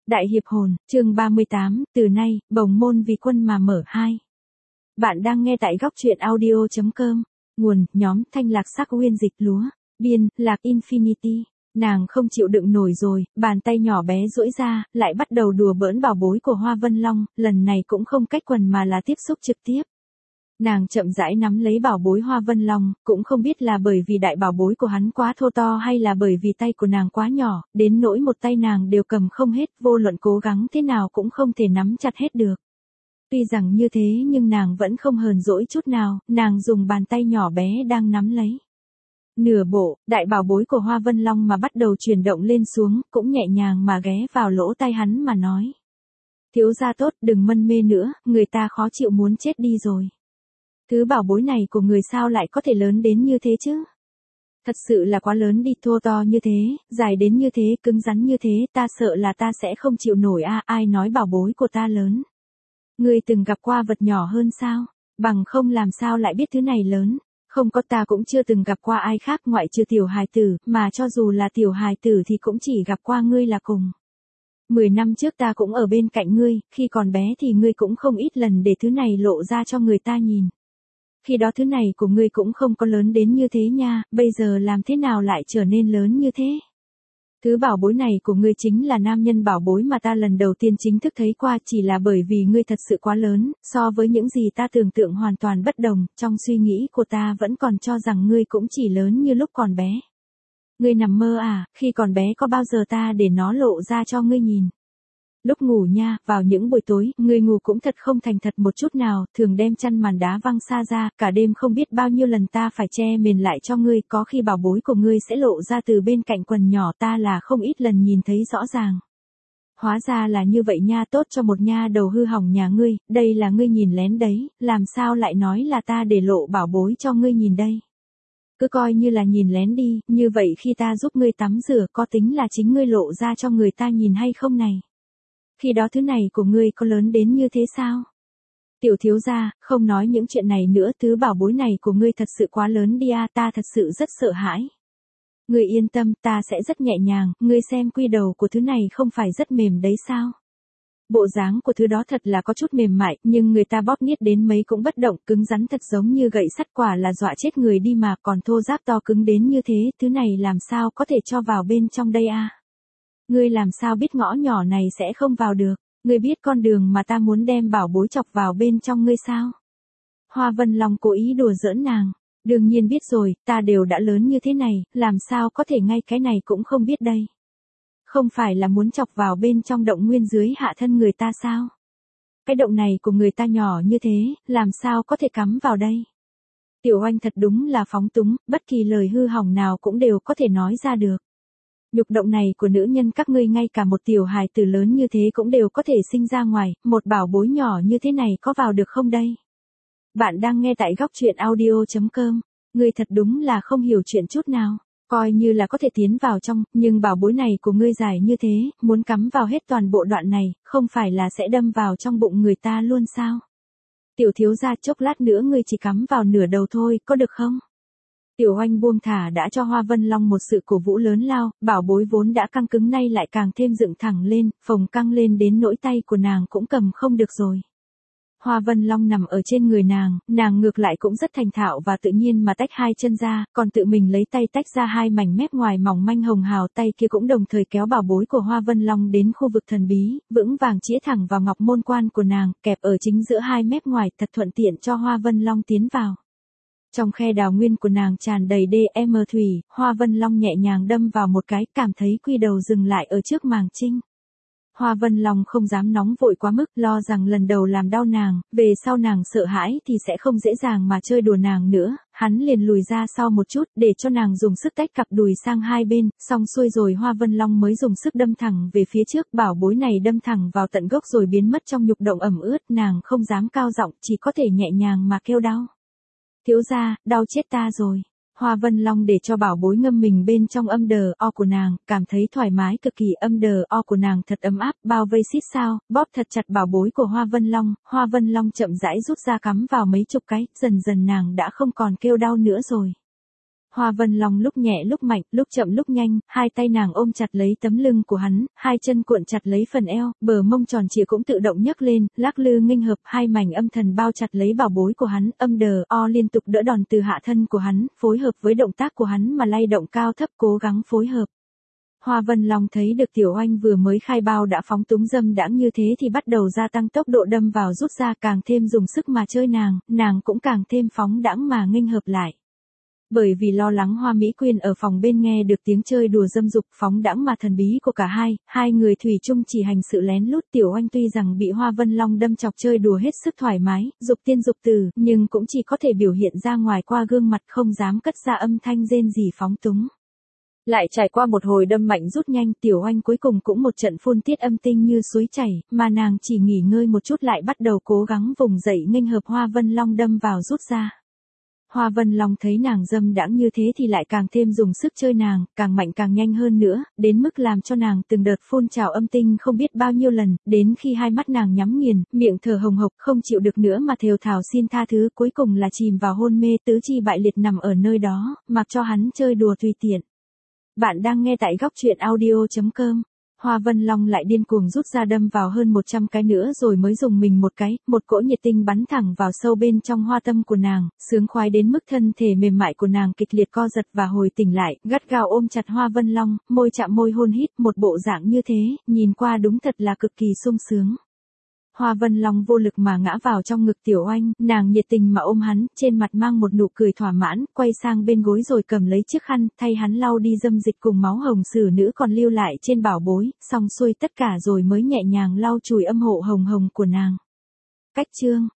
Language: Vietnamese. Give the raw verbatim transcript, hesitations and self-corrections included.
Đại hiệp hồn, chương ba mươi tám, từ nay, bồng môn vì quân mà mở hai. Bạn đang nghe tại góc truyện audio chấm com. Nguồn, nhóm, thanh lạc sắc uyên dịch lúa. Biên, lạc infinity. Nàng không chịu đựng nổi rồi, bàn tay nhỏ bé duỗi ra, lại bắt đầu đùa bỡn bảo bối của Hoa Vân Long, lần này cũng không cách quần mà là tiếp xúc trực tiếp. Nàng chậm rãi nắm lấy bảo bối Hoa Vân Long, cũng không biết là bởi vì đại bảo bối của hắn quá thô to hay là bởi vì tay của nàng quá nhỏ, đến nỗi một tay nàng đều cầm không hết, vô luận cố gắng thế nào cũng không thể nắm chặt hết được. Tuy rằng như thế nhưng nàng vẫn không hờn dỗi chút nào, nàng dùng bàn tay nhỏ bé đang nắm lấy. Nửa bộ, đại bảo bối của Hoa Vân Long mà bắt đầu chuyển động lên xuống, cũng nhẹ nhàng mà ghé vào lỗ tai hắn mà nói. Thiếu gia tốt, đừng mân mê nữa, người ta khó chịu muốn chết đi rồi. Thứ bảo bối này của người sao lại có thể lớn đến như thế chứ? Thật sự là quá lớn đi, thô to như thế, dài đến như thế, cứng rắn như thế, ta sợ là ta sẽ không chịu nổi a. À, ai nói bảo bối của ta lớn? Ngươi từng gặp qua vật nhỏ hơn sao? Bằng không làm sao lại biết thứ này lớn? Không có, ta cũng chưa từng gặp qua ai khác ngoại trừ tiểu hài tử, mà cho dù là tiểu hài tử thì cũng chỉ gặp qua ngươi là cùng. Mười năm trước ta cũng ở bên cạnh ngươi, khi còn bé thì ngươi cũng không ít lần để thứ này lộ ra cho người ta nhìn. Khi đó thứ này của ngươi cũng không có lớn đến như thế nha, bây giờ làm thế nào lại trở nên lớn như thế? Thứ bảo bối này của ngươi chính là nam nhân bảo bối mà ta lần đầu tiên chính thức thấy qua, chỉ là bởi vì ngươi thật sự quá lớn, so với những gì ta tưởng tượng hoàn toàn bất đồng, trong suy nghĩ của ta vẫn còn cho rằng ngươi cũng chỉ lớn như lúc còn bé. Ngươi nằm mơ à, khi còn bé có bao giờ ta để nó lộ ra cho ngươi nhìn? Lúc ngủ nha, vào những buổi tối, ngươi ngủ cũng thật không thành thật một chút nào, thường đem chăn màn đá văng xa ra, cả đêm không biết bao nhiêu lần ta phải che mền lại cho ngươi, có khi bảo bối của ngươi sẽ lộ ra từ bên cạnh quần nhỏ ta là không ít lần nhìn thấy rõ ràng. Hóa ra là như vậy nha, tốt cho một nha đầu hư hỏng nhà ngươi, đây là ngươi nhìn lén đấy, làm sao lại nói là ta để lộ bảo bối cho ngươi nhìn đây? Cứ coi như là nhìn lén đi, như vậy khi ta giúp ngươi tắm rửa có tính là chính ngươi lộ ra cho người ta nhìn hay không này? Khi đó thứ này của ngươi có lớn đến như thế sao? Tiểu thiếu gia, không nói những chuyện này nữa, thứ bảo bối này của ngươi thật sự quá lớn đi a, ta thật sự rất sợ hãi. Ngươi yên tâm, ta sẽ rất nhẹ nhàng, ngươi xem quy đầu của thứ này không phải rất mềm đấy sao? Bộ dáng của thứ đó thật là có chút mềm mại, nhưng người ta bóp niết đến mấy cũng bất động, cứng rắn thật giống như gậy sắt, quả là dọa chết người đi mà, còn thô ráp to cứng đến như thế, thứ này làm sao có thể cho vào bên trong đây a? Ngươi làm sao biết ngõ nhỏ này sẽ không vào được? Ngươi biết con đường mà ta muốn đem bảo bối chọc vào bên trong ngươi sao? Hoa Vân Long cố ý đùa giỡn nàng. Đương nhiên biết rồi, ta đều đã lớn như thế này, làm sao có thể ngay cái này cũng không biết đây? Không phải là muốn chọc vào bên trong động nguyên dưới hạ thân người ta sao? Cái động này của người ta nhỏ như thế, làm sao có thể cắm vào đây? Tiểu Oanh thật đúng là phóng túng, bất kỳ lời hư hỏng nào cũng đều có thể nói ra được. Nhục động này của nữ nhân các ngươi ngay cả một tiểu hài tử lớn như thế cũng đều có thể sinh ra ngoài, một bảo bối nhỏ như thế này có vào được không đây? Bạn đang nghe tại góc truyện audio chấm com, ngươi thật đúng là không hiểu chuyện chút nào, coi như là có thể tiến vào trong, nhưng bảo bối này của ngươi dài như thế, muốn cắm vào hết toàn bộ đoạn này, không phải là sẽ đâm vào trong bụng người ta luôn sao? Tiểu thiếu gia, chốc lát nữa ngươi chỉ cắm vào nửa đầu thôi, có được không? Tiểu Oanh buông thả đã cho Hoa Vân Long một sự cổ vũ lớn lao, bảo bối vốn đã căng cứng nay lại càng thêm dựng thẳng lên, phồng căng lên đến nỗi tay của nàng cũng cầm không được rồi. Hoa Vân Long nằm ở trên người nàng, nàng ngược lại cũng rất thành thạo và tự nhiên mà tách hai chân ra, còn tự mình lấy tay tách ra hai mảnh mép ngoài mỏng manh hồng hào, tay kia cũng đồng thời kéo bảo bối của Hoa Vân Long đến khu vực thần bí, vững vàng chĩa thẳng vào ngọc môn quan của nàng, kẹp ở chính giữa hai mép ngoài, thật thuận tiện cho Hoa Vân Long tiến vào. Trong khe đào nguyên của nàng tràn đầy đê em thủy, Hoa Vân Long nhẹ nhàng đâm vào một cái, cảm thấy quy đầu dừng lại ở trước màng trinh. Hoa Vân Long không dám nóng vội quá mức, lo rằng lần đầu làm đau nàng, về sau nàng sợ hãi thì sẽ không dễ dàng mà chơi đùa nàng nữa, hắn liền lùi ra sau một chút để cho nàng dùng sức tách cặp đùi sang hai bên, xong xuôi rồi Hoa Vân Long mới dùng sức đâm thẳng về phía trước, bảo bối này đâm thẳng vào tận gốc rồi biến mất trong nhục động ẩm ướt, nàng không dám cao giọng, chỉ có thể nhẹ nhàng mà kêu đau. Thiếu gia, đau chết ta rồi. Hoa Vân Long để cho bảo bối ngâm mình bên trong âm đờ o của nàng, cảm thấy thoải mái cực kỳ, âm đờ o của nàng thật ấm áp, bao vây xít sao, bóp thật chặt bảo bối của Hoa Vân Long, Hoa Vân Long chậm rãi rút ra cắm vào mấy chục cái, dần dần nàng đã không còn kêu đau nữa rồi. Hoa Vân Long lúc nhẹ lúc mạnh, lúc chậm lúc nhanh, hai tay nàng ôm chặt lấy tấm lưng của hắn, hai chân cuộn chặt lấy phần eo, bờ mông tròn trịa cũng tự động nhấc lên, lắc lư nghênh hợp, hai mảnh âm thần bao chặt lấy bảo bối của hắn, âm đờ o liên tục đỡ đòn từ hạ thân của hắn, phối hợp với động tác của hắn mà lay động cao thấp cố gắng phối hợp. Hoa Vân Long thấy được Tiểu Oanh vừa mới khai bao đã phóng túng dâm đãng như thế thì bắt đầu gia tăng tốc độ đâm vào rút ra, càng thêm dùng sức mà chơi nàng, nàng cũng càng thêm phóng đãng mà nghênh hợp lại. Bởi vì lo lắng Hoa Mỹ Quyên ở phòng bên nghe được tiếng chơi đùa dâm dục phóng đãng mà thần bí của cả hai, hai người thủy chung chỉ hành sự lén lút. Tiểu Oanh tuy rằng bị Hoa Vân Long đâm chọc chơi đùa hết sức thoải mái, dục tiên dục tử, nhưng cũng chỉ có thể biểu hiện ra ngoài qua gương mặt, không dám cất ra âm thanh rên rỉ phóng túng. Lại trải qua một hồi đâm mạnh rút nhanh, Tiểu Oanh cuối cùng cũng một trận phun tiết âm tinh như suối chảy, mà nàng chỉ nghỉ ngơi một chút lại bắt đầu cố gắng vùng dậy nghênh hợp Hoa Vân Long đâm vào rút ra. Hoa Vân Long thấy nàng dâm đãng như thế thì lại càng thêm dùng sức chơi nàng, càng mạnh càng nhanh hơn nữa, đến mức làm cho nàng từng đợt phun trào âm tinh không biết bao nhiêu lần, đến khi hai mắt nàng nhắm nghiền, miệng thở hồng hộc, không chịu được nữa mà thều thào xin tha thứ, cuối cùng là chìm vào hôn mê, tứ chi bại liệt nằm ở nơi đó, mặc cho hắn chơi đùa tùy tiện. Bạn đang nghe tại góc truyện audio chấm com. Hoa Vân Long lại điên cuồng rút ra đâm vào hơn một trăm cái nữa rồi mới dùng mình một cái, một cỗ nhiệt tinh bắn thẳng vào sâu bên trong hoa tâm của nàng, sướng khoái đến mức thân thể mềm mại của nàng kịch liệt co giật và hồi tỉnh lại, gắt gao ôm chặt Hoa Vân Long, môi chạm môi hôn hít, một bộ dạng như thế, nhìn qua đúng thật là cực kỳ sung sướng. Hoa Vân Long vô lực mà ngã vào trong ngực Tiểu Oanh, nàng nhiệt tình mà ôm hắn, trên mặt mang một nụ cười thỏa mãn, quay sang bên gối rồi cầm lấy chiếc khăn, thay hắn lau đi dâm dịch cùng máu hồng sử nữ còn lưu lại trên bảo bối, xong xuôi tất cả rồi mới nhẹ nhàng lau chùi âm hộ hồng hồng của nàng. Cách chương